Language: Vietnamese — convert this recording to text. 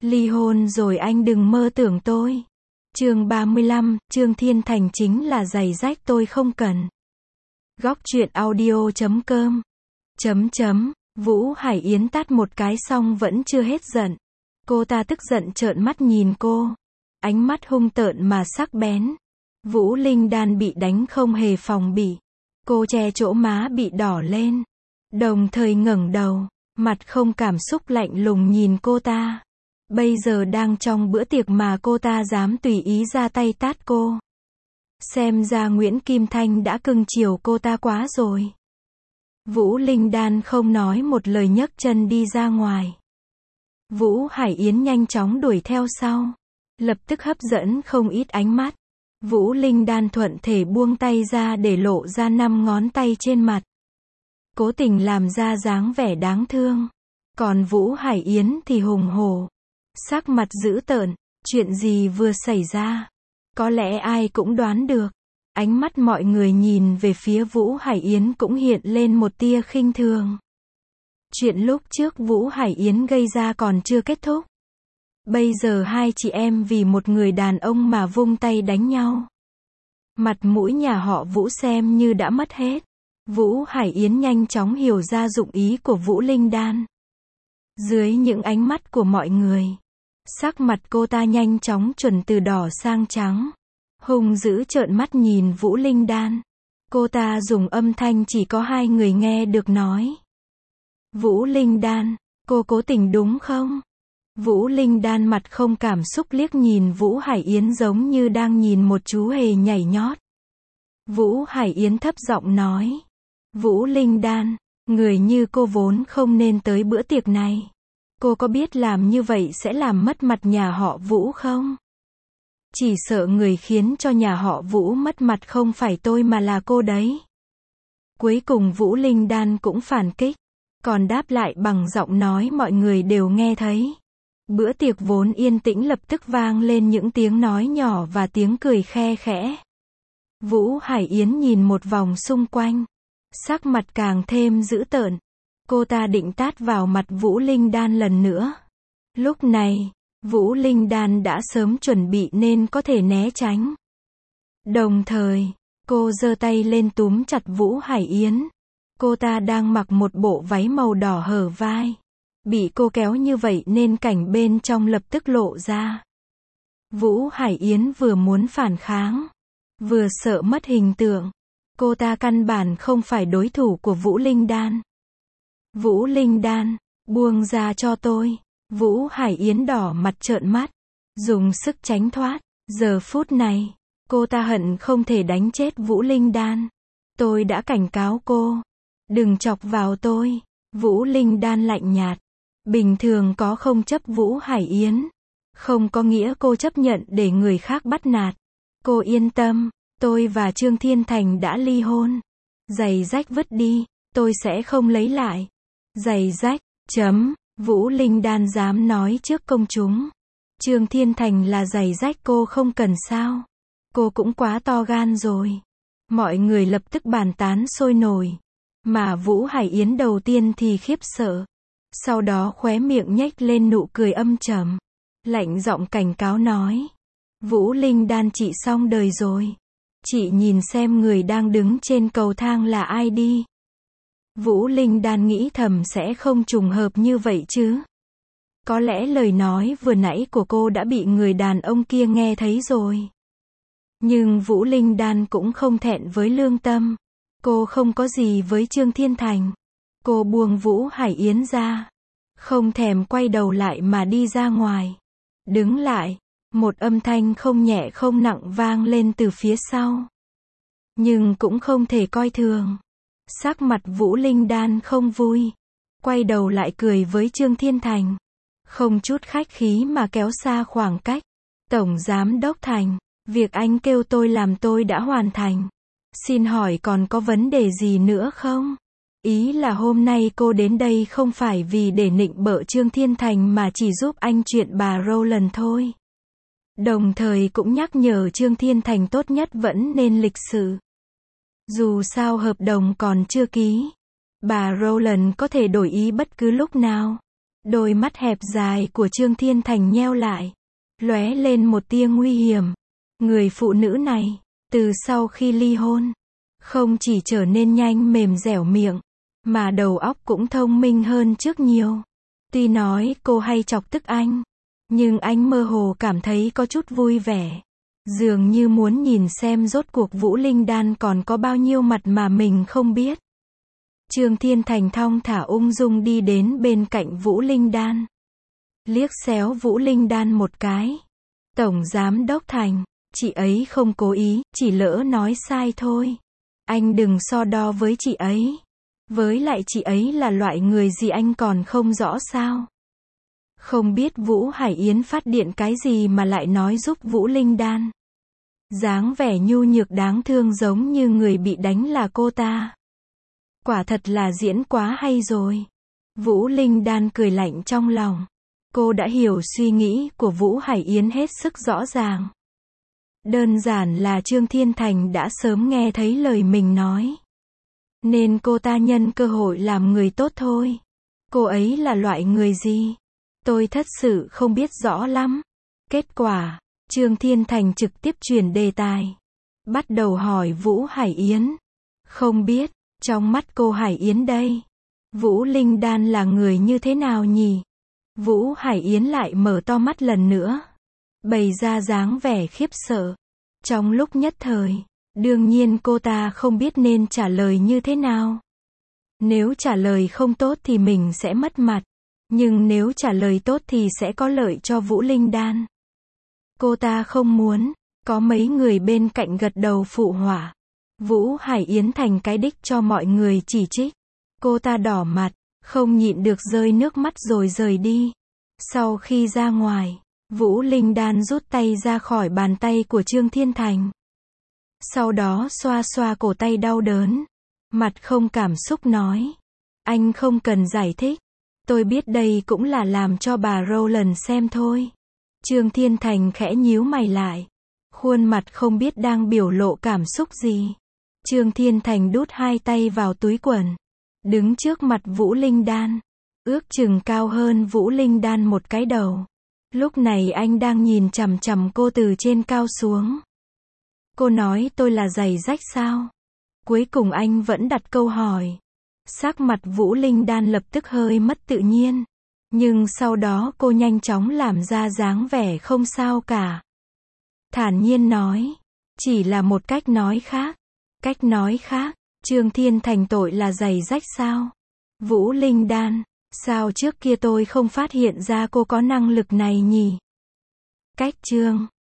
Ly hôn rồi anh đừng mơ tưởng tôi. Chương 35, Trương Thiên Thành chính là giày rách tôi không cần. Góc truyện audio.com. Vũ Hải Yến tát một cái xong vẫn chưa hết giận. Cô ta tức giận trợn mắt nhìn cô. Ánh mắt hung tợn mà sắc bén. Vũ Linh Đan bị đánh không hề phòng bị. Cô che chỗ má bị đỏ lên. Đồng thời ngẩng đầu, mặt không cảm xúc lạnh lùng nhìn cô ta. Bây giờ đang trong bữa tiệc mà cô ta dám tùy ý ra tay tát cô. Xem ra Nguyễn Kim Thanh đã cưng chiều cô ta quá rồi. Vũ Linh Đan không nói một lời nhấc chân đi ra ngoài. Vũ Hải Yến nhanh chóng đuổi theo sau. Lập tức hấp dẫn không ít ánh mắt. Vũ Linh Đan thuận thể buông tay ra để lộ ra 5 ngón tay trên mặt. Cố tình làm ra dáng vẻ đáng thương. Còn Vũ Hải Yến thì hùng hổ. Sắc mặt dữ tợn, chuyện gì vừa xảy ra? Có lẽ ai cũng đoán được. Ánh mắt mọi người nhìn về phía Vũ Hải Yến cũng hiện lên một tia khinh thường. Chuyện lúc trước Vũ Hải Yến gây ra còn chưa kết thúc. Bây giờ hai chị em vì một người đàn ông mà vung tay đánh nhau. Mặt mũi nhà họ Vũ xem như đã mất hết. Vũ Hải Yến nhanh chóng hiểu ra dụng ý của Vũ Linh Đan. Dưới những ánh mắt của mọi người, sắc mặt cô ta nhanh chóng chuyển từ đỏ sang trắng. Hung dữ trợn mắt nhìn Vũ Linh Đan. Cô ta dùng âm thanh chỉ có hai người nghe được nói. Vũ Linh Đan, cô cố tình đúng không? Vũ Linh Đan mặt không cảm xúc liếc nhìn Vũ Hải Yến giống như đang nhìn một chú hề nhảy nhót. Vũ Hải Yến thấp giọng nói. Vũ Linh Đan, người như cô vốn không nên tới bữa tiệc này. Cô có biết làm như vậy sẽ làm mất mặt nhà họ Vũ không? Chỉ sợ người khiến cho nhà họ Vũ mất mặt không phải tôi mà là cô đấy. Cuối cùng Vũ Linh Đan cũng phản kích, còn đáp lại bằng giọng nói mọi người đều nghe thấy. Bữa tiệc vốn yên tĩnh lập tức vang lên những tiếng nói nhỏ và tiếng cười khe khẽ. Vũ Hải Yến nhìn một vòng xung quanh, sắc mặt càng thêm dữ tợn. Cô ta định tát vào mặt Vũ Linh Đan lần nữa. Lúc này, Vũ Linh Đan đã sớm chuẩn bị nên có thể né tránh. Đồng thời, cô giơ tay lên túm chặt Vũ Hải Yến. Cô ta đang mặc một bộ váy màu đỏ hở vai. Bị cô kéo như vậy nên cảnh bên trong lập tức lộ ra. Vũ Hải Yến vừa muốn phản kháng, vừa sợ mất hình tượng. Cô ta căn bản không phải đối thủ của Vũ Linh Đan. Vũ Linh Đan, buông ra cho tôi. Vũ Hải Yến đỏ mặt trợn mắt, dùng sức tránh thoát. Giờ phút này, cô ta hận không thể đánh chết Vũ Linh Đan. Tôi đã cảnh cáo cô, đừng chọc vào tôi. Vũ Linh Đan lạnh nhạt. Bình thường có không chấp Vũ Hải Yến, không có nghĩa cô chấp nhận để người khác bắt nạt. Cô yên tâm, tôi và Trương Thiên Thành đã ly hôn. Giày rách vứt đi, tôi sẽ không lấy lại. Giày rách, Vũ Linh Đan dám nói trước công chúng. Trương Thiên Thành là giày rách cô không cần sao? Cô cũng quá to gan rồi. Mọi người lập tức bàn tán sôi nổi. Mà Vũ Hải Yến đầu tiên thì khiếp sợ. Sau đó khóe miệng nhếch lên nụ cười âm trầm. Lạnh giọng cảnh cáo nói. Vũ Linh Đan chị xong đời rồi. Chị nhìn xem người đang đứng trên cầu thang là ai đi. Vũ Linh Đan nghĩ thầm sẽ không trùng hợp như vậy chứ. Có lẽ lời nói vừa nãy của cô đã bị người đàn ông kia nghe thấy rồi. Nhưng Vũ Linh Đan cũng không thẹn với lương tâm. Cô không có gì với Trương Thiên Thành. Cô buông Vũ Hải Yến ra. Không thèm quay đầu lại mà đi ra ngoài. Đứng lại. Một âm thanh không nhẹ không nặng vang lên từ phía sau. Nhưng cũng không thể coi thường. Sắc mặt Vũ Linh Đan không vui. Quay đầu lại cười với Trương Thiên Thành. Không chút khách khí mà kéo xa khoảng cách. Tổng Giám Đốc Thành, việc anh kêu tôi làm tôi đã hoàn thành. Xin hỏi còn có vấn đề gì nữa không? Ý là hôm nay cô đến đây không phải vì để nịnh bợ Trương Thiên Thành mà chỉ giúp anh chuyện bà Rowland thôi. Đồng thời cũng nhắc nhở Trương Thiên Thành tốt nhất vẫn nên lịch sự. Dù sao hợp đồng còn chưa ký. Bà Rowland có thể đổi ý bất cứ lúc nào. Đôi mắt hẹp dài của Trương Thiên Thành nheo lại, lóe lên một tia nguy hiểm. Người phụ nữ này, từ sau khi ly hôn, không chỉ trở nên nhanh mềm dẻo miệng, mà đầu óc cũng thông minh hơn trước nhiều. Tuy nói cô hay chọc tức anh, nhưng anh mơ hồ cảm thấy có chút vui vẻ. Dường như muốn nhìn xem rốt cuộc Vũ Linh Đan còn có bao nhiêu mặt mà mình không biết. Trương Thiên Thành thong thả ung dung đi đến bên cạnh Vũ Linh Đan. Liếc xéo Vũ Linh Đan một cái. Tổng Giám Đốc Thành, chị ấy không cố ý, chỉ lỡ nói sai thôi. Anh đừng so đo với chị ấy. Với lại chị ấy là loại người gì anh còn không rõ sao? Không biết Vũ Hải Yến phát điện cái gì mà lại nói giúp Vũ Linh Đan. Dáng vẻ nhu nhược đáng thương giống như người bị đánh là cô ta. Quả thật là diễn quá hay rồi. Vũ Linh Đan cười lạnh trong lòng. Cô đã hiểu suy nghĩ của Vũ Hải Yến hết sức rõ ràng. Đơn giản là Trương Thiên Thành đã sớm nghe thấy lời mình nói. Nên cô ta nhân cơ hội làm người tốt thôi. Cô ấy là loại người gì? Tôi thật sự không biết rõ lắm. Kết quả, Trương Thiên Thành trực tiếp chuyển đề tài. Bắt đầu hỏi Vũ Hải Yến. Không biết, trong mắt cô Hải Yến đây, Vũ Linh Đan là người như thế nào nhỉ? Vũ Hải Yến lại mở to mắt lần nữa, bày ra dáng vẻ khiếp sợ. Trong lúc nhất thời, đương nhiên cô ta không biết nên trả lời như thế nào. Nếu trả lời không tốt thì mình sẽ mất mặt, nhưng nếu trả lời tốt thì sẽ có lợi cho Vũ Linh Đan. Cô ta không muốn, có mấy người bên cạnh gật đầu phụ họa. Vũ Hải Yến thành cái đích cho mọi người chỉ trích. Cô ta đỏ mặt, không nhịn được rơi nước mắt rồi rời đi. Sau khi ra ngoài, Vũ Linh Đan rút tay ra khỏi bàn tay của Trương Thiên Thành. Sau đó xoa xoa cổ tay đau đớn. Mặt không cảm xúc nói. Anh không cần giải thích. Tôi biết đây cũng là làm cho bà Rowland xem thôi. Trương Thiên Thành khẽ nhíu mày lại. Khuôn mặt không biết đang biểu lộ cảm xúc gì. Trương Thiên Thành đút hai tay vào túi quần. Đứng trước mặt Vũ Linh Đan. Ước chừng cao hơn Vũ Linh Đan một cái đầu. Lúc này anh đang nhìn chằm chằm cô từ trên cao xuống. Cô nói tôi là giày rách sao? Cuối cùng anh vẫn đặt câu hỏi. Sắc mặt Vũ Linh Đan lập tức hơi mất tự nhiên. Nhưng sau đó cô nhanh chóng làm ra dáng vẻ không sao cả. Thản nhiên nói. Chỉ là một cách nói khác. Cách nói khác. Trương Thiên Thành tội là giày rách sao? Vũ Linh Đan. Sao trước kia tôi không phát hiện ra cô có năng lực này nhỉ? Cách Trương